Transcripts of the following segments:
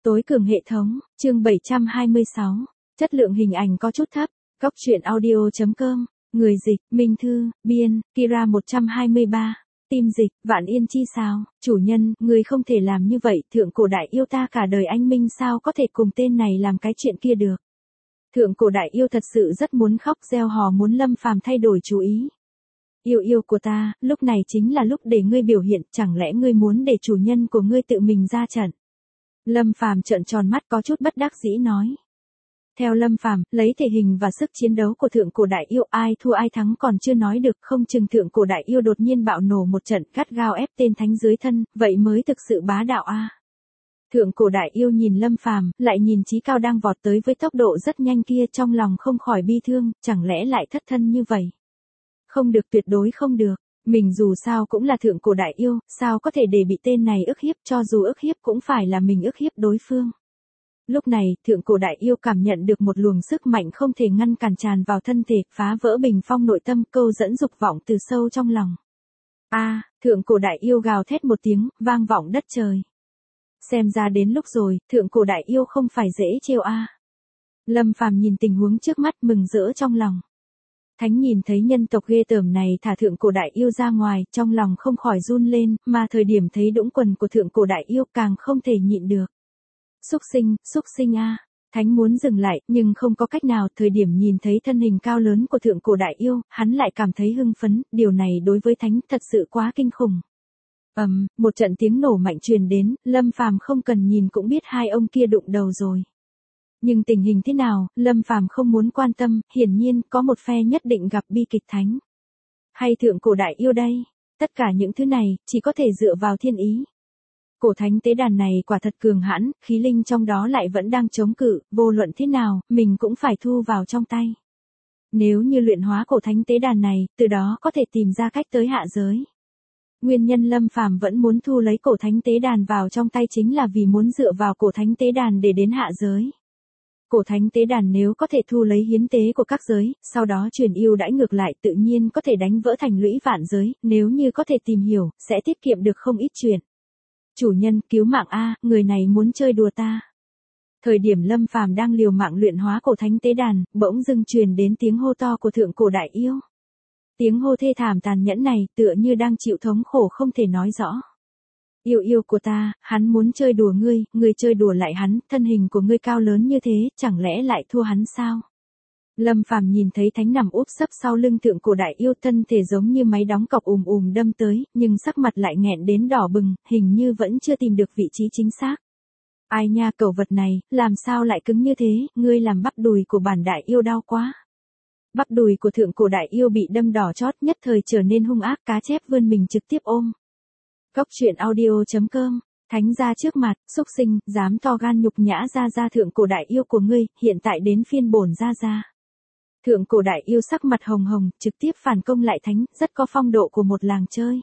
Tối cường hệ thống, chương 726. Chất lượng hình ảnh có chút thấp. Góc truyện audio.com. Người dịch, Minh Thư, biên, Kira 123. Tim dịch, Vạn Yên Chi sao? Chủ nhân, người không thể làm như vậy, thượng cổ đại yêu ta cả đời anh Minh sao có thể cùng tên này làm cái chuyện kia được. Thượng cổ đại yêu thật sự rất muốn khóc reo hò muốn Lâm Phàm thay đổi chú ý. Yêu yêu của ta, lúc này chính là lúc để ngươi biểu hiện, chẳng lẽ ngươi muốn để chủ nhân của ngươi tự mình ra trận? Lâm Phàm trợn tròn mắt có chút bất đắc dĩ nói. Theo Lâm Phàm, lấy thể hình và sức chiến đấu của thượng cổ đại yêu ai thua ai thắng còn chưa nói được, không chừng thượng cổ đại yêu đột nhiên bạo nổ một trận gắt gao ép tên thánh dưới thân, vậy mới thực sự bá đạo a. Thượng cổ đại yêu nhìn Lâm Phàm, lại nhìn Chí Cao đang vọt tới với tốc độ rất nhanh kia, trong lòng không khỏi bi thương, chẳng lẽ lại thất thân như vậy? Không được, tuyệt đối không được. Mình dù sao cũng là thượng cổ đại yêu, sao có thể để bị tên này ức hiếp, cho dù ức hiếp cũng phải là mình ức hiếp đối phương. Lúc này, thượng cổ đại yêu cảm nhận được một luồng sức mạnh không thể ngăn cản tràn vào thân thể, phá vỡ bình phong nội tâm, câu dẫn dục vọng từ sâu trong lòng. Thượng cổ đại yêu gào thét một tiếng, vang vọng đất trời. Xem ra đến lúc rồi, thượng cổ đại yêu không phải dễ trêu a. Lâm Phàm nhìn tình huống trước mắt mừng rỡ trong lòng. Thánh nhìn thấy nhân tộc ghê tởm này thả thượng cổ đại yêu ra ngoài, trong lòng không khỏi run lên, mà thời điểm thấy đũng quần của thượng cổ đại yêu càng không thể nhịn được. Xúc sinh a. Thánh muốn dừng lại, nhưng không có cách nào, thời điểm nhìn thấy thân hình cao lớn của thượng cổ đại yêu, hắn lại cảm thấy hưng phấn, điều này đối với Thánh thật sự quá kinh khủng. Một trận tiếng nổ mạnh truyền đến, Lâm Phàm không cần nhìn cũng biết hai ông kia đụng đầu rồi. Nhưng tình hình thế nào, Lâm Phàm không muốn quan tâm, hiển nhiên có một phe nhất định gặp bi kịch. Thánh hay thượng cổ đại yêu đây? Tất cả những thứ này chỉ có thể dựa vào thiên ý. Cổ thánh tế đàn này quả thật cường hãn, khí linh trong đó lại vẫn đang chống cự, vô luận thế nào, mình cũng phải thu vào trong tay. Nếu như luyện hóa cổ thánh tế đàn này, từ đó có thể tìm ra cách tới hạ giới. Nguyên nhân Lâm Phàm vẫn muốn thu lấy cổ thánh tế đàn vào trong tay chính là vì muốn dựa vào cổ thánh tế đàn để đến hạ giới. Cổ thánh tế đàn nếu có thể thu lấy hiến tế của các giới, sau đó truyền ưu đãi ngược lại tự nhiên có thể đánh vỡ thành lũy vạn giới, nếu như có thể tìm hiểu, sẽ tiết kiệm được không ít chuyện. Chủ nhân, cứu mạng a, người này muốn chơi đùa ta. Thời điểm Lâm Phàm đang liều mạng luyện hóa cổ thánh tế đàn, bỗng dưng truyền đến tiếng hô to của thượng cổ đại yêu. Tiếng hô thê thảm tàn nhẫn này, tựa như đang chịu thống khổ không thể nói rõ. Yêu yêu của ta, hắn muốn chơi đùa ngươi chơi đùa lại hắn, thân hình của ngươi cao lớn như thế, chẳng lẽ lại thua hắn sao? Lâm Phàm nhìn thấy Thánh nằm úp sấp sau lưng thượng cổ đại yêu, thân thể giống như máy đóng cọc đâm tới, nhưng sắc mặt lại nghẹn đến đỏ bừng, hình như vẫn chưa tìm được vị trí chính xác. Ai nha, cẩu vật này, làm sao lại cứng như thế, ngươi làm bắp đùi của bản đại yêu đau quá. Bắp đùi của thượng cổ đại yêu bị đâm đỏ chót, nhất thời trở nên hung ác, cá chép vươn mình trực tiếp ôm. Góc truyện audio.com. Thánh ra trước mặt, xúc sinh, dám to gan nhục nhã ra thượng cổ đại yêu của ngươi, hiện tại đến phiên bổn ra. Thượng cổ đại yêu sắc mặt hồng hồng, trực tiếp phản công lại Thánh, rất có phong độ của một làng chơi.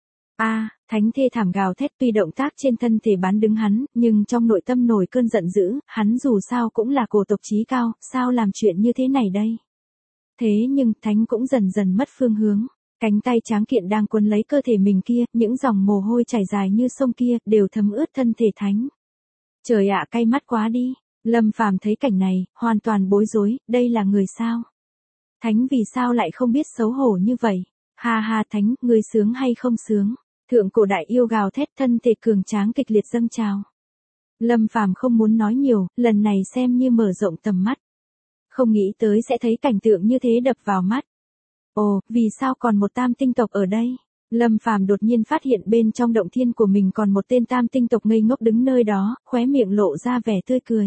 Thánh thê thảm gào thét, tuy động tác trên thân thể bán đứng hắn, nhưng trong nội tâm nổi cơn giận dữ, hắn dù sao cũng là cổ tộc Chí Cao, sao làm chuyện như thế này đây? Thế nhưng, Thánh cũng dần dần mất phương hướng. Cánh tay tráng kiện đang quấn lấy cơ thể mình kia, những dòng mồ hôi chảy dài như sông kia, đều thấm ướt thân thể Thánh. Trời ạ, cay mắt quá đi. Lâm Phàm thấy cảnh này, hoàn toàn bối rối, đây là người sao? Thánh vì sao lại không biết xấu hổ như vậy? Ha Thánh, ngươi sướng hay không sướng? Thượng cổ đại yêu gào thét, thân thể cường tráng kịch liệt dâng trào. Lâm Phàm không muốn nói nhiều, lần này xem như mở rộng tầm mắt. Không nghĩ tới sẽ thấy cảnh tượng như thế đập vào mắt. Ồ, vì sao còn một tam tinh tộc ở đây? Lâm Phàm đột nhiên phát hiện bên trong động thiên của mình còn một tên tam tinh tộc ngây ngốc đứng nơi đó, khóe miệng lộ ra vẻ tươi cười.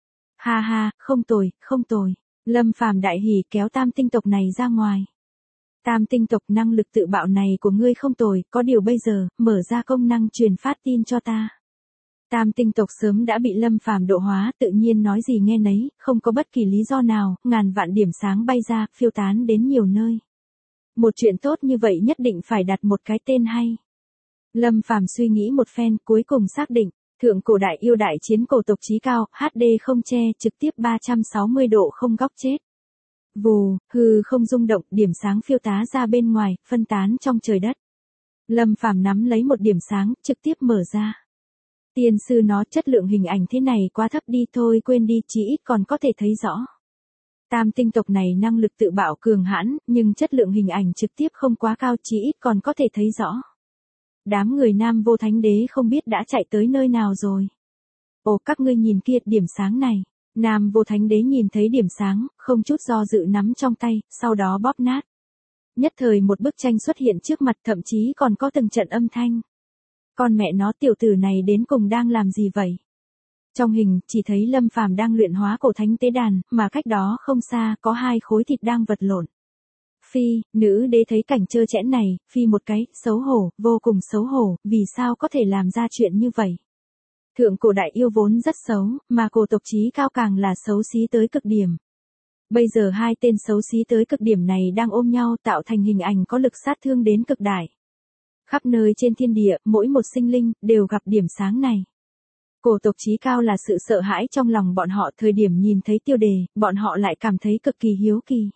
Ha, không tồi. Lâm Phàm đại hỉ kéo tam tinh tộc này ra ngoài. Tam tinh tộc, năng lực tự bạo này của ngươi không tồi, có điều bây giờ, mở ra công năng truyền phát tin cho ta. Tam tinh tộc sớm đã bị Lâm Phàm độ hóa, tự nhiên nói gì nghe nấy, không có bất kỳ lý do nào, ngàn vạn điểm sáng bay ra, phiêu tán đến nhiều nơi. Một chuyện tốt như vậy nhất định phải đặt một cái tên hay. Lâm Phàm suy nghĩ một phen, cuối cùng xác định, thượng cổ đại yêu đại chiến cổ tộc Chí Cao, HD không che, trực tiếp 360 độ không góc chết. Vù, hư không rung động, điểm sáng phiêu tá ra bên ngoài, phân tán trong trời đất. Lâm Phàm nắm lấy một điểm sáng, trực tiếp mở ra. Tiên sư nó chất lượng hình ảnh thế này quá thấp đi thôi quên đi chí ít còn có thể thấy rõ. Tam tinh tộc này năng lực tự bạo cường hãn, nhưng chất lượng hình ảnh trực tiếp không quá cao chí ít còn có thể thấy rõ. Đám người Nam Vô Thánh Đế không biết đã chạy tới nơi nào rồi. Ồ các ngươi nhìn kia điểm sáng này. Nam Vô Thánh Đế nhìn thấy điểm sáng, không chút do dự nắm trong tay, sau đó bóp nát. Nhất thời một bức tranh xuất hiện trước mặt thậm chí còn có từng trận âm thanh. Con mẹ nó tiểu tử này đến cùng đang làm gì vậy? Trong hình, chỉ thấy Lâm Phàm đang luyện hóa cổ thánh tế đàn, mà cách đó không xa, có hai khối thịt đang vật lộn. Phi, nữ đế thấy cảnh trơ trẽn này, phi một cái, xấu hổ, vô cùng xấu hổ, vì sao có thể làm ra chuyện như vậy? Thượng cổ đại yêu vốn rất xấu, mà cổ tộc chí cao càng là xấu xí tới cực điểm. Bây giờ hai tên xấu xí tới cực điểm này đang ôm nhau tạo thành hình ảnh có lực sát thương đến cực đại. Khắp nơi trên thiên địa, mỗi một sinh linh, đều gặp điểm sáng này. Cổ tộc chí cao là sự sợ hãi trong lòng bọn họ thời điểm nhìn thấy tiêu đề, bọn họ lại cảm thấy cực kỳ hiếu kỳ.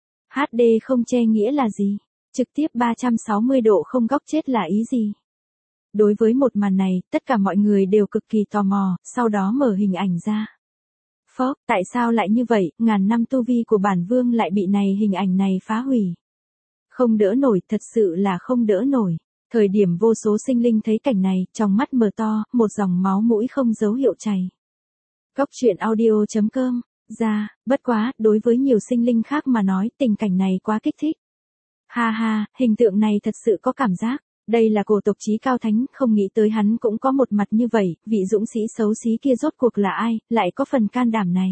HD không che nghĩa là gì? Trực tiếp 360 độ không góc chết là ý gì? Đối với một màn này, tất cả mọi người đều cực kỳ tò mò, sau đó mở hình ảnh ra. Phó, tại sao lại như vậy, ngàn năm tu vi của bản vương lại bị hình ảnh này phá hủy? Không đỡ nổi, thật sự là không đỡ nổi. Thời điểm vô số sinh linh thấy cảnh này, trong mắt mở to, một dòng máu mũi không dấu hiệu chảy. Góc truyện audio.com bất quá, đối với nhiều sinh linh khác mà nói, tình cảnh này quá kích thích. Ha ha, hình tượng này thật sự có cảm giác. Đây là cổ tộc chí cao thánh, không nghĩ tới hắn cũng có một mặt như vậy, vị dũng sĩ xấu xí kia rốt cuộc là ai, lại có phần can đảm này.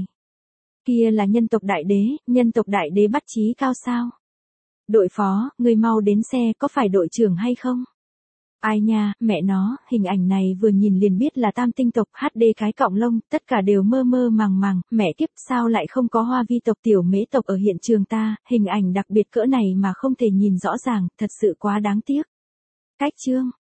Kia là nhân tộc đại đế bắt chí cao sao? Đội phó, người mau đến xe, có phải đội trưởng hay không? Ai nha, mẹ nó, hình ảnh này vừa nhìn liền biết là tam tinh tộc HD cái cọng lông, tất cả đều mơ mơ màng màng, mẹ kiếp sao lại không có Hoa Vi tộc tiểu mễ tộc ở hiện trường ta, hình ảnh đặc biệt cỡ này mà không thể nhìn rõ ràng, thật sự quá đáng tiếc. Cách chương